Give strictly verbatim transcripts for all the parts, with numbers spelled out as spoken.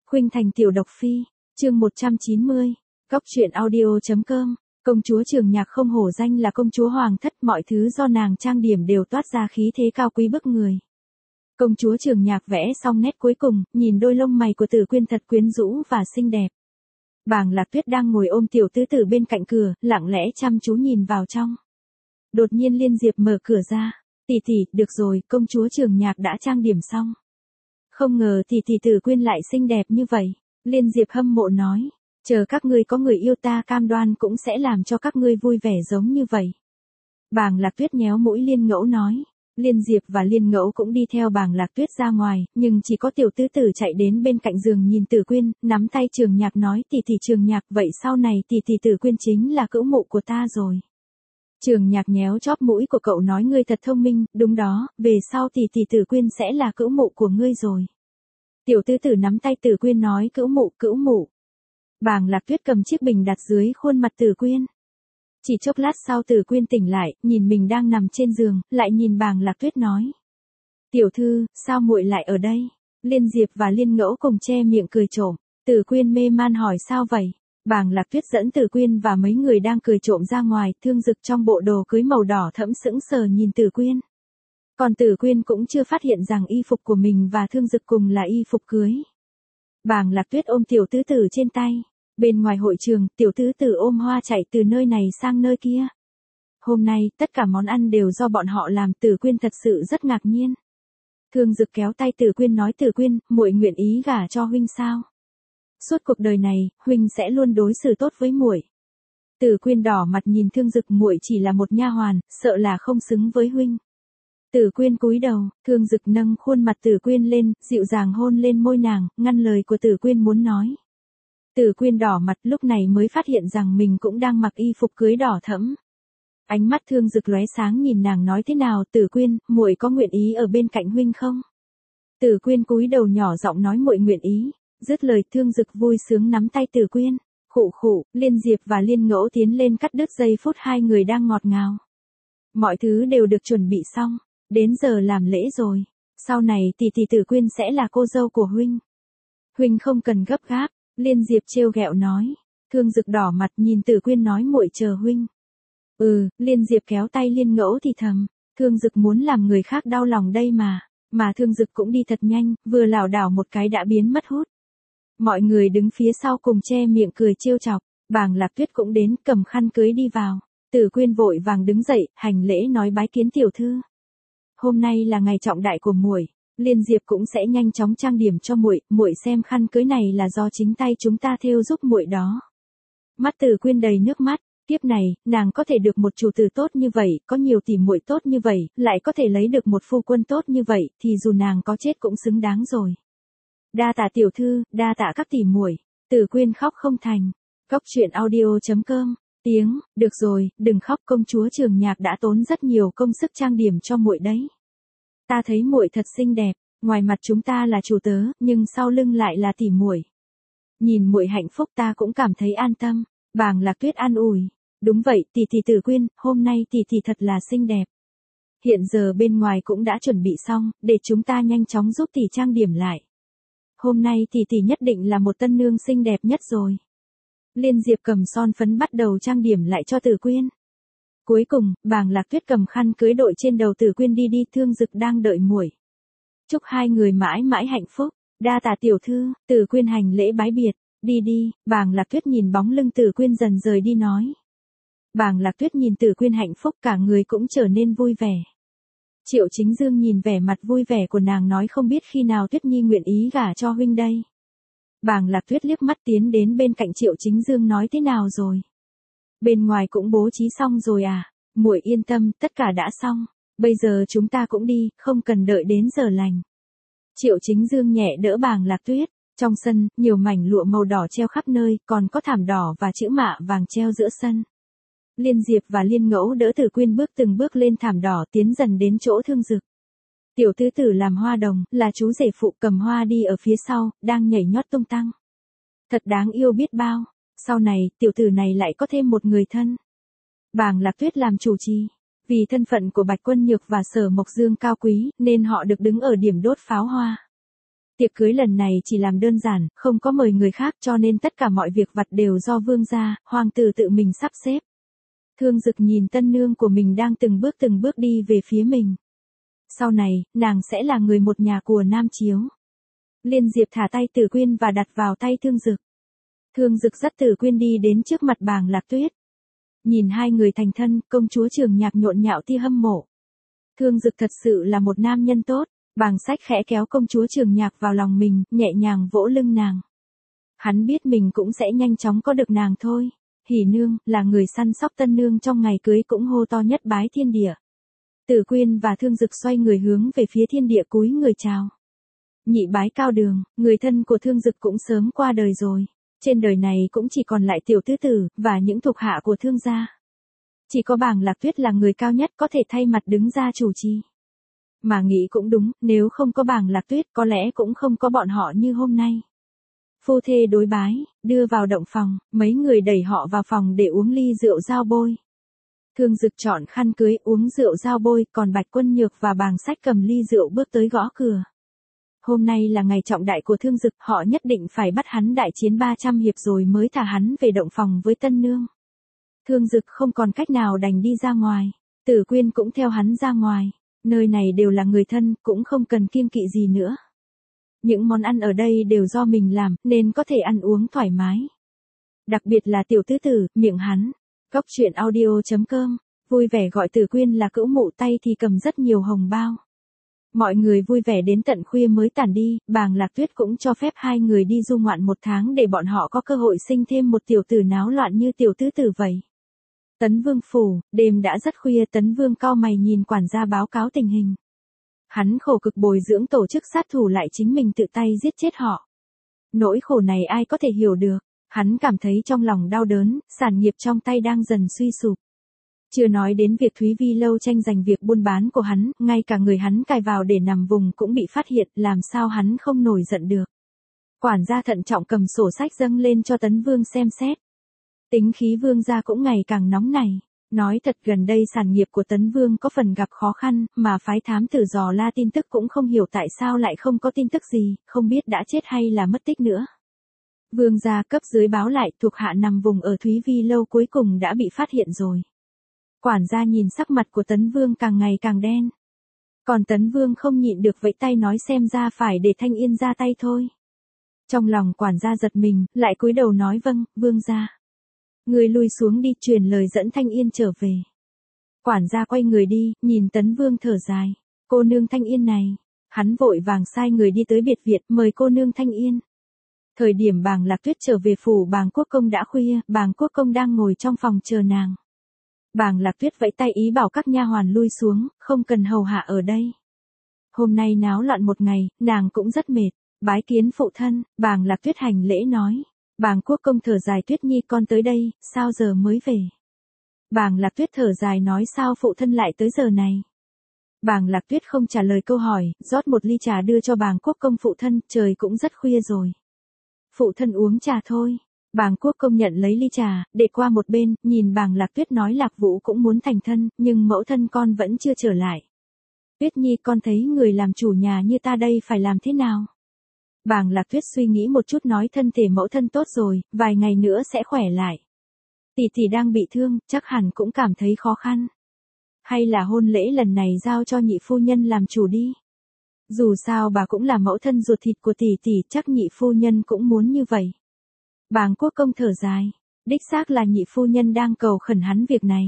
Khuynh Thành tiểu độc phi, chương một trăm chín mươi, Góc truyện audio.com, công chúa Trường Nhạc không hổ danh là công chúa hoàng thất, mọi thứ do nàng trang điểm đều toát ra khí thế cao quý bức người. Công chúa Trường Nhạc vẽ xong nét cuối cùng, nhìn đôi lông mày của Tử Quyên thật quyến rũ và xinh đẹp. Bàng Lạc Tuyết đang ngồi ôm tiểu tứ tử bên cạnh cửa, lặng lẽ chăm chú nhìn vào trong. Đột nhiên Liên Diệp mở cửa ra, tỷ tỷ, được rồi, công chúa Trường Nhạc đã trang điểm xong. Không ngờ tỷ tỷ Tử Quyên lại xinh đẹp như vậy, Liên Diệp hâm mộ nói, chờ các ngươi có người yêu ta cam đoan cũng sẽ làm cho các ngươi vui vẻ giống như vậy. Bàng Lạc Tuyết nhéo mũi Liên Ngẫu nói, Liên Diệp và Liên Ngẫu cũng đi theo Bàng Lạc Tuyết ra ngoài, nhưng chỉ có tiểu tứ tử chạy đến bên cạnh giường nhìn Tử Quyên, nắm tay Trường Nhạc nói, tỷ tỷ Trường Nhạc, vậy sau này tỷ tỷ Tử Quyên chính là cữu mụ của ta rồi. Trường Nhạc nhéo chóp mũi của cậu nói, ngươi thật thông minh, đúng đó, về sau tỷ tỷ Tử Quyên sẽ là cữu mụ của ngươi rồi. Tiểu tứ tử nắm tay Tử Quyên nói, cữu mụ, cữu mụ. Bàng Lạc Tuyết cầm chiếc bình đặt dưới khuôn mặt Tử Quyên. Chỉ chốc lát sau Tử Quyên tỉnh lại, nhìn mình đang nằm trên giường, lại nhìn Bàng Lạc Tuyết nói, tiểu thư, sao muội lại ở đây? Liên Diệp và Liên Ngẫu cùng che miệng cười trộm. Tử Quyên mê man hỏi, sao vậy? Bàng Lạc Tuyết dẫn Tử Quyên và mấy người đang cười trộm ra ngoài, Thương Dực trong bộ đồ cưới màu đỏ thẫm sững sờ nhìn Tử Quyên. Còn Tử Quyên cũng chưa phát hiện rằng y phục của mình và Thương Dực cùng là y phục cưới. Bàng Lạc Tuyết ôm tiểu tứ tử trên tay. Bên ngoài hội trường, tiểu tứ tử ôm hoa chạy từ nơi này sang nơi kia. Hôm nay, tất cả món ăn đều do bọn họ làm, Tử Quyên thật sự rất ngạc nhiên. Thương Dực kéo tay Tử Quyên nói, Tử Quyên, muội nguyện ý gả cho huynh sao? Suốt cuộc đời này, huynh sẽ luôn đối xử tốt với muội. Tử Quyên đỏ mặt nhìn Thương Dực, muội chỉ là một nha hoàn, sợ là không xứng với huynh. Tử Quyên cúi đầu, Thương Dực nâng khuôn mặt Tử Quyên lên, dịu dàng hôn lên môi nàng, ngăn lời của Tử Quyên muốn nói. Tử Quyên đỏ mặt, lúc này mới phát hiện rằng mình cũng đang mặc y phục cưới đỏ thẫm. Ánh mắt Thương Dực lóe sáng nhìn nàng nói, thế nào Tử Quyên, muội có nguyện ý ở bên cạnh huynh không? Tử Quyên cúi đầu nhỏ giọng nói, muội nguyện ý. Dứt lời, Thương Dực vui sướng nắm tay Tử Quyên. Khụ khụ, Liên Diệp và Liên Ngẫu tiến lên cắt đứt giây phút hai người đang ngọt ngào. Mọi thứ đều được chuẩn bị xong, đến giờ làm lễ rồi. Sau này tỷ tỷ Tử Quyên sẽ là cô dâu của huynh. Huynh không cần gấp gáp. Liên Diệp trêu ghẹo nói. Thương Dực đỏ mặt nhìn Tử Quyên nói, muội chờ huynh. Ừ, Liên Diệp kéo tay Liên Ngẫu thì thầm. Thương Dực muốn làm người khác đau lòng đây mà. Mà Thương Dực cũng đi thật nhanh, vừa lảo đảo một cái đã biến mất hút. Mọi người đứng phía sau cùng che miệng cười trêu chọc. Bàng Lạc Tuyết cũng đến, cầm khăn cưới đi vào. Tử Quyên vội vàng đứng dậy, hành lễ nói, bái kiến tiểu thư. Hôm nay là ngày trọng đại của muội. Liên Diệp cũng sẽ nhanh chóng trang điểm cho muội, muội xem khăn cưới này là do chính tay chúng ta thêu giúp muội đó. Mắt Tử Quyên đầy nước mắt, tiếp này, nàng có thể được một chủ tử tốt như vậy, có nhiều tỷ muội tốt như vậy, lại có thể lấy được một phu quân tốt như vậy, thì dù nàng có chết cũng xứng đáng rồi. Đa tạ tiểu thư, đa tạ các tỷ muội. Tử Quyên khóc không thành. Góc truyện audio.com, tiếng, được rồi, đừng khóc, công chúa Trường Nhạc đã tốn rất nhiều công sức trang điểm cho muội đấy. Ta thấy muội thật xinh đẹp, ngoài mặt chúng ta là chủ tớ, nhưng sau lưng lại là tỷ muội. Nhìn muội hạnh phúc ta cũng cảm thấy an tâm. Bàng Lạc Tuyết an ủi, đúng vậy, tỷ tỷ Tử Quyên, hôm nay tỷ tỷ thật là xinh đẹp. Hiện giờ bên ngoài cũng đã chuẩn bị xong, để chúng ta nhanh chóng giúp tỷ trang điểm lại. Hôm nay tỷ tỷ nhất định là một tân nương xinh đẹp nhất rồi. Liên Diệp cầm son phấn bắt đầu trang điểm lại cho Tử Quyên. Cuối cùng, Bàng Lạc Tuyết cầm khăn cưới đội trên đầu Tử Quyên đi đi, Thương Dực đang đợi muội. Chúc hai người mãi mãi hạnh phúc. Đa tạ tiểu thư. Tử Quyên hành lễ bái biệt. Đi đi. Bàng Lạc Tuyết nhìn bóng lưng Tử Quyên dần rời đi nói. Bàng Lạc Tuyết nhìn Tử Quyên hạnh phúc, cả người cũng trở nên vui vẻ. Triệu Chính Dương nhìn vẻ mặt vui vẻ của nàng nói, không biết khi nào Tuyết Nhi nguyện ý gả cho huynh đây. Bàng Lạc Tuyết liếc mắt tiến đến bên cạnh Triệu Chính Dương nói, thế nào rồi? Bên ngoài cũng bố trí xong rồi à? Muội yên tâm, tất cả đã xong. Bây giờ chúng ta cũng đi, không cần đợi đến giờ lành. Triệu Chính Dương nhẹ đỡ Bàng Lạc Tuyết. Trong sân, nhiều mảnh lụa màu đỏ treo khắp nơi, còn có thảm đỏ và chữ mạ vàng treo giữa sân. Liên Diệp và Liên Ngẫu đỡ Tử Quyên bước từng bước lên thảm đỏ, tiến dần đến chỗ Thương Dực. Tiểu tứ tử làm hoa đồng, là chú rể phụ cầm hoa đi ở phía sau, đang nhảy nhót tung tăng. Thật đáng yêu biết bao. Sau này, tiểu tử này lại có thêm một người thân. Bàng Lạc Tuyết làm chủ trì. Vì thân phận của Bạch Quân Nhược và Sở Mộc Dương cao quý, nên họ được đứng ở điểm đốt pháo hoa. Tiệc cưới lần này chỉ làm đơn giản, không có mời người khác cho nên tất cả mọi việc vặt đều do vương gia, hoàng tử tự mình sắp xếp. Thương Dực nhìn tân nương của mình đang từng bước từng bước đi về phía mình. Sau này, nàng sẽ là người một nhà của Nam Chiếu. Liên Diệp thả tay Tử Quyên và đặt vào tay Thương Dực. Thương Dực dắt Tử Quyên đi đến trước mặt Bàng Lạc Tuyết. Nhìn hai người thành thân, công chúa Trường Nhạc nhộn nhạo tia hâm mộ. Thương Dực thật sự là một nam nhân tốt. Bàng Sách khẽ kéo công chúa Trường Nhạc vào lòng mình, nhẹ nhàng vỗ lưng nàng. Hắn biết mình cũng sẽ nhanh chóng có được nàng thôi. Hỉ nương, là người săn sóc tân nương trong ngày cưới cũng hô to nhất bái thiên địa. Tử Quyên và Thương Dực xoay người hướng về phía thiên địa cúi người chào. Nhị bái cao đường, người thân của Thương Dực cũng sớm qua đời rồi. Trên đời này cũng chỉ còn lại tiểu tứ tử, và những thuộc hạ của Thương gia. Chỉ có Bàng Lạc Tuyết là người cao nhất có thể thay mặt đứng ra chủ trì. Mà nghĩ cũng đúng, nếu không có Bàng Lạc Tuyết có lẽ cũng không có bọn họ như hôm nay. Phu thê đối bái, đưa vào động phòng, mấy người đẩy họ vào phòng để uống ly rượu giao bôi. Thương Dực chọn khăn cưới uống rượu giao bôi, còn Bạch Quân Nhược và Bàng Sách cầm ly rượu bước tới gõ cửa. Hôm nay là ngày trọng đại của Thương Dực, họ nhất định phải bắt hắn đại chiến ba trăm hiệp rồi mới thả hắn về động phòng với tân nương. Thương Dực không còn cách nào đành đi ra ngoài, Tử Quyên cũng theo hắn ra ngoài, nơi này đều là người thân, cũng không cần kiêng kỵ gì nữa. Những món ăn ở đây đều do mình làm, nên có thể ăn uống thoải mái. Đặc biệt là tiểu tứ tử, miệng hắn. Góc truyện audio chấm com, vui vẻ gọi Tử Quyên là cữu mụ, tay thì cầm rất nhiều hồng bao. Mọi người vui vẻ đến tận khuya mới tản đi, Bàng Lạc Tuyết cũng cho phép hai người đi du ngoạn một tháng để bọn họ có cơ hội sinh thêm một tiểu tử náo loạn như tiểu tứ tử vậy. Tấn Vương phủ, đêm đã rất khuya, Tấn Vương cau mày nhìn quản gia báo cáo tình hình. Hắn khổ cực bồi dưỡng tổ chức sát thủ lại chính mình tự tay giết chết họ. Nỗi khổ này ai có thể hiểu được, hắn cảm thấy trong lòng đau đớn, sản nghiệp trong tay đang dần suy sụp. Chưa nói đến việc Thúy Vi lâu tranh giành việc buôn bán của hắn, ngay cả người hắn cài vào để nằm vùng cũng bị phát hiện, làm sao hắn không nổi giận được. Quản gia thận trọng cầm sổ sách dâng lên cho Tấn Vương xem xét. Tính khí vương gia cũng ngày càng nóng nảy. Nói thật gần đây sản nghiệp của Tấn Vương có phần gặp khó khăn, mà phái thám tử dò la tin tức cũng không hiểu tại sao lại không có tin tức gì, không biết đã chết hay là mất tích nữa. Vương gia cấp dưới báo lại thuộc hạ nằm vùng ở Thúy Vi lâu cuối cùng đã bị phát hiện rồi. Quản gia nhìn sắc mặt của Tấn Vương càng ngày càng đen. Còn Tấn Vương không nhịn được vẫy tay nói xem ra phải để Thanh Yên ra tay thôi. Trong lòng quản gia giật mình, lại cúi đầu nói vâng, vương gia. Người lui xuống đi, truyền lời dẫn Thanh Yên trở về. Quản gia quay người đi, nhìn Tấn Vương thở dài. Cô nương Thanh Yên này. Hắn vội vàng sai người đi tới biệt viện mời cô nương Thanh Yên. Thời điểm Bàng Lạc Tuyết trở về phủ Bàng Quốc Công đã khuya, Bàng Quốc Công đang ngồi trong phòng chờ nàng. Bàng Lạc Tuyết vẫy tay ý bảo các nha hoàn lui xuống, không cần hầu hạ ở đây. Hôm nay náo loạn một ngày, nàng cũng rất mệt. Bái kiến phụ thân, Bàng Lạc Tuyết hành lễ nói. Bàng Quốc Công thở dài, Tuyết Nhi con tới đây, sao giờ mới về? Bàng Lạc Tuyết thở dài nói sao phụ thân lại tới giờ này? Bàng Lạc Tuyết không trả lời câu hỏi, rót một ly trà đưa cho Bàng Quốc Công phụ thân, trời cũng rất khuya rồi. Phụ thân uống trà thôi. Bàng Quốc Công nhận lấy ly trà, để qua một bên, nhìn Bàng Lạc Tuyết nói Lạc Vũ cũng muốn thành thân, nhưng mẫu thân con vẫn chưa trở lại. Tuyết Nhi con thấy người làm chủ nhà như ta đây phải làm thế nào? Bàng Lạc Tuyết suy nghĩ một chút nói thân thể mẫu thân tốt rồi, vài ngày nữa sẽ khỏe lại. Tỷ tỷ đang bị thương, chắc hẳn cũng cảm thấy khó khăn. Hay là hôn lễ lần này giao cho nhị phu nhân làm chủ đi. Dù sao bà cũng là mẫu thân ruột thịt của tỷ tỷ, chắc nhị phu nhân cũng muốn như vậy. Bàng Quốc Công thở dài, đích xác là nhị phu nhân đang cầu khẩn hắn việc này.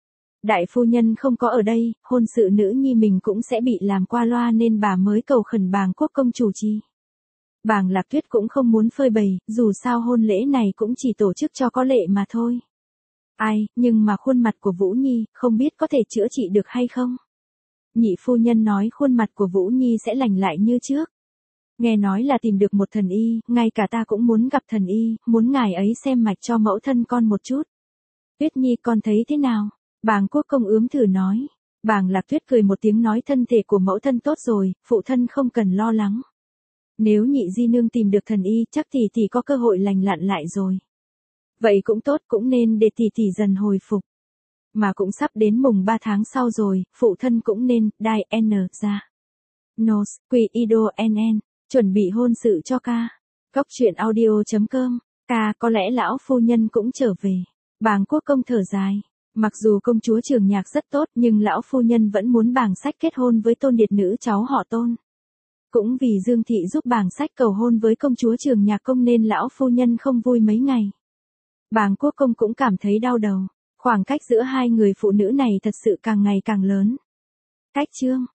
Đại phu nhân không có ở đây, hôn sự nữ nhi mình cũng sẽ bị làm qua loa nên bà mới cầu khẩn Bàng Quốc Công chủ trì. Bàng Lạc Tuyết cũng không muốn phơi bày, dù sao hôn lễ này cũng chỉ tổ chức cho có lệ mà thôi. Ai, nhưng mà khuôn mặt của Vũ Nhi, không biết có thể chữa trị được hay không? Nhị phu nhân nói khuôn mặt của Vũ Nhi sẽ lành lại như trước. Nghe nói là tìm được một thần y, ngay cả ta cũng muốn gặp thần y, muốn ngài ấy xem mạch cho mẫu thân con một chút. Tuyết Nhi con thấy thế nào? Bàng Quốc Công ướm thử nói. Bàng Lạc Tuyết cười một tiếng nói thân thể của mẫu thân tốt rồi, phụ thân không cần lo lắng. Nếu nhị di nương tìm được thần y, chắc tỷ tỷ có cơ hội lành lặn lại rồi. Vậy cũng tốt, cũng nên để tỷ tỷ dần hồi phục. Mà cũng sắp đến mùng ba tháng sau rồi, phụ thân cũng nên, đai N ra. Nos, quy ido N N. Chuẩn bị hôn sự cho ca. Cóc truyện audio chấm com. Ca, có lẽ lão phu nhân cũng trở về. Bàng Quốc Công thở dài. Mặc dù công chúa Trường Nhạc rất tốt nhưng lão phu nhân vẫn muốn Bàng Sách kết hôn với Tôn Điệt nữ cháu họ Tôn. Cũng vì Dương Thị giúp Bàng Sách cầu hôn với công chúa Trường Nhạc Công nên lão phu nhân không vui mấy ngày. Bàng Quốc Công cũng cảm thấy đau đầu. Khoảng cách giữa hai người phụ nữ này thật sự càng ngày càng lớn. Cách chương